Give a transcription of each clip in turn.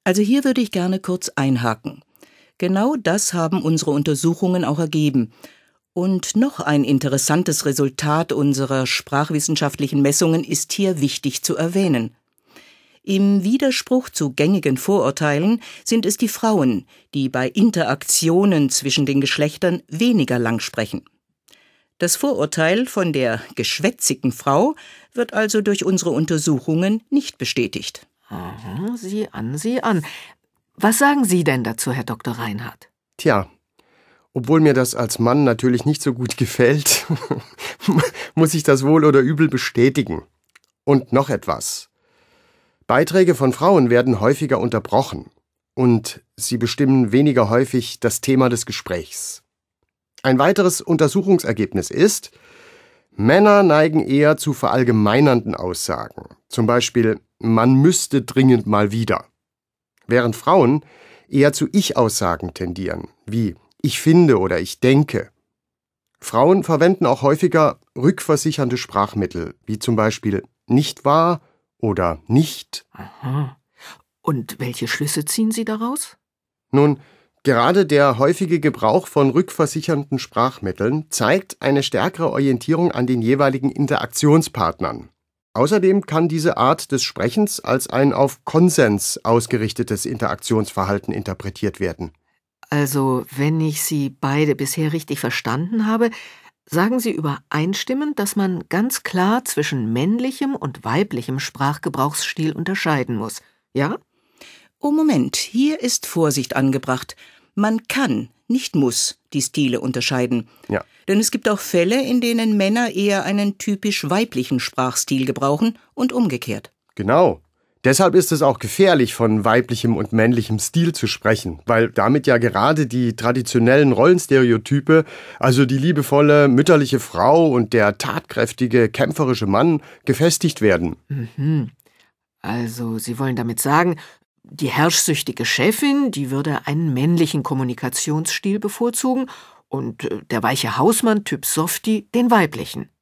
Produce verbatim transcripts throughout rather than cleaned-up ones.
Also hier würde ich gerne kurz einhaken. Genau das haben unsere Untersuchungen auch ergeben. Und noch ein interessantes Resultat unserer sprachwissenschaftlichen Messungen ist hier wichtig zu erwähnen. Im Widerspruch zu gängigen Vorurteilen sind es die Frauen, die bei Interaktionen zwischen den Geschlechtern weniger lang sprechen. Das Vorurteil von der geschwätzigen Frau wird also durch unsere Untersuchungen nicht bestätigt. Aha, sieh an, sieh an. Was sagen Sie denn dazu, Herr Doktor Reinhardt? Tja, obwohl mir das als Mann natürlich nicht so gut gefällt, muss ich das wohl oder übel bestätigen. Und noch etwas. Beiträge von Frauen werden häufiger unterbrochen und sie bestimmen weniger häufig das Thema des Gesprächs. Ein weiteres Untersuchungsergebnis ist, Männer neigen eher zu verallgemeinernden Aussagen, zum Beispiel, man müsste dringend mal wieder, während Frauen eher zu Ich-Aussagen tendieren, wie ich finde oder ich denke. Frauen verwenden auch häufiger rückversichernde Sprachmittel, wie zum Beispiel nicht wahr oder nicht. Aha. Und welche Schlüsse ziehen Sie daraus? Nun, gerade der häufige Gebrauch von rückversichernden Sprachmitteln zeigt eine stärkere Orientierung an den jeweiligen Interaktionspartnern. Außerdem kann diese Art des Sprechens als ein auf Konsens ausgerichtetes Interaktionsverhalten interpretiert werden. Also, wenn ich Sie beide bisher richtig verstanden habe, sagen Sie übereinstimmend, dass man ganz klar zwischen männlichem und weiblichem Sprachgebrauchsstil unterscheiden muss, ja? Oh Moment, hier ist Vorsicht angebracht. Man kann, nicht muss, die Stile unterscheiden. Ja. Denn es gibt auch Fälle, in denen Männer eher einen typisch weiblichen Sprachstil gebrauchen und umgekehrt. Genau. Deshalb ist es auch gefährlich, von weiblichem und männlichem Stil zu sprechen, weil damit ja gerade die traditionellen Rollenstereotype, also die liebevolle, mütterliche Frau und der tatkräftige, kämpferische Mann, gefestigt werden. Mhm. Also, Sie wollen damit sagen, die herrschsüchtige Chefin, die würde einen männlichen Kommunikationsstil bevorzugen und der weiche Hausmann, Typ Softie, den weiblichen.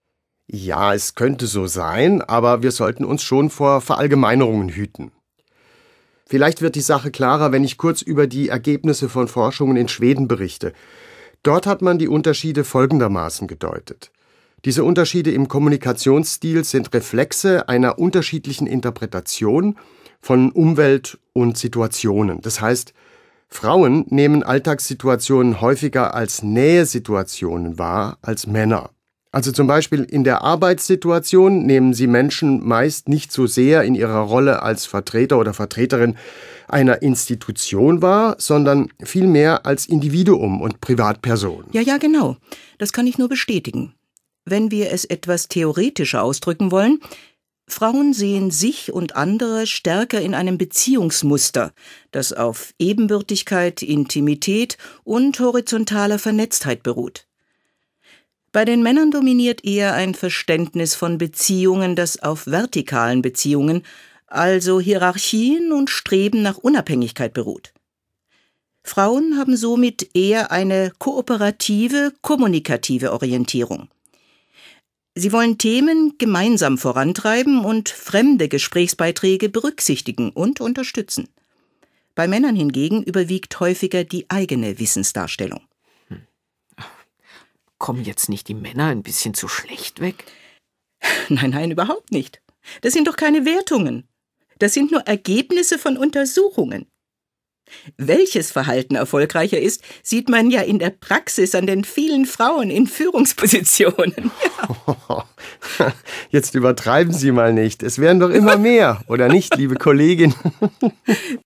Ja, es könnte so sein, aber wir sollten uns schon vor Verallgemeinerungen hüten. Vielleicht wird die Sache klarer, wenn ich kurz über die Ergebnisse von Forschungen in Schweden berichte. Dort hat man die Unterschiede folgendermaßen gedeutet. Diese Unterschiede im Kommunikationsstil sind Reflexe einer unterschiedlichen Interpretation von Umwelt und Situationen. Das heißt, Frauen nehmen Alltagssituationen häufiger als Nähesituationen wahr als Männer. Also zum Beispiel in der Arbeitssituation nehmen sie Menschen meist nicht so sehr in ihrer Rolle als Vertreter oder Vertreterin einer Institution wahr, sondern vielmehr als Individuum und Privatperson. Ja, ja, genau. Das kann ich nur bestätigen. Wenn wir es etwas theoretischer ausdrücken wollen, Frauen sehen sich und andere stärker in einem Beziehungsmuster, das auf Ebenbürtigkeit, Intimität und horizontaler Vernetztheit beruht. Bei den Männern dominiert eher ein Verständnis von Beziehungen, das auf vertikalen Beziehungen, also Hierarchien und Streben nach Unabhängigkeit beruht. Frauen haben somit eher eine kooperative, kommunikative Orientierung. Sie wollen Themen gemeinsam vorantreiben und fremde Gesprächsbeiträge berücksichtigen und unterstützen. Bei Männern hingegen überwiegt häufiger die eigene Wissensdarstellung. Kommen jetzt nicht die Männer ein bisschen zu schlecht weg? Nein, nein, überhaupt nicht. Das sind doch keine Wertungen. Das sind nur Ergebnisse von Untersuchungen. Welches Verhalten erfolgreicher ist, sieht man ja in der Praxis an den vielen Frauen in Führungspositionen. Ja. Jetzt übertreiben Sie mal nicht. Es werden doch immer mehr, oder nicht, liebe Kollegin?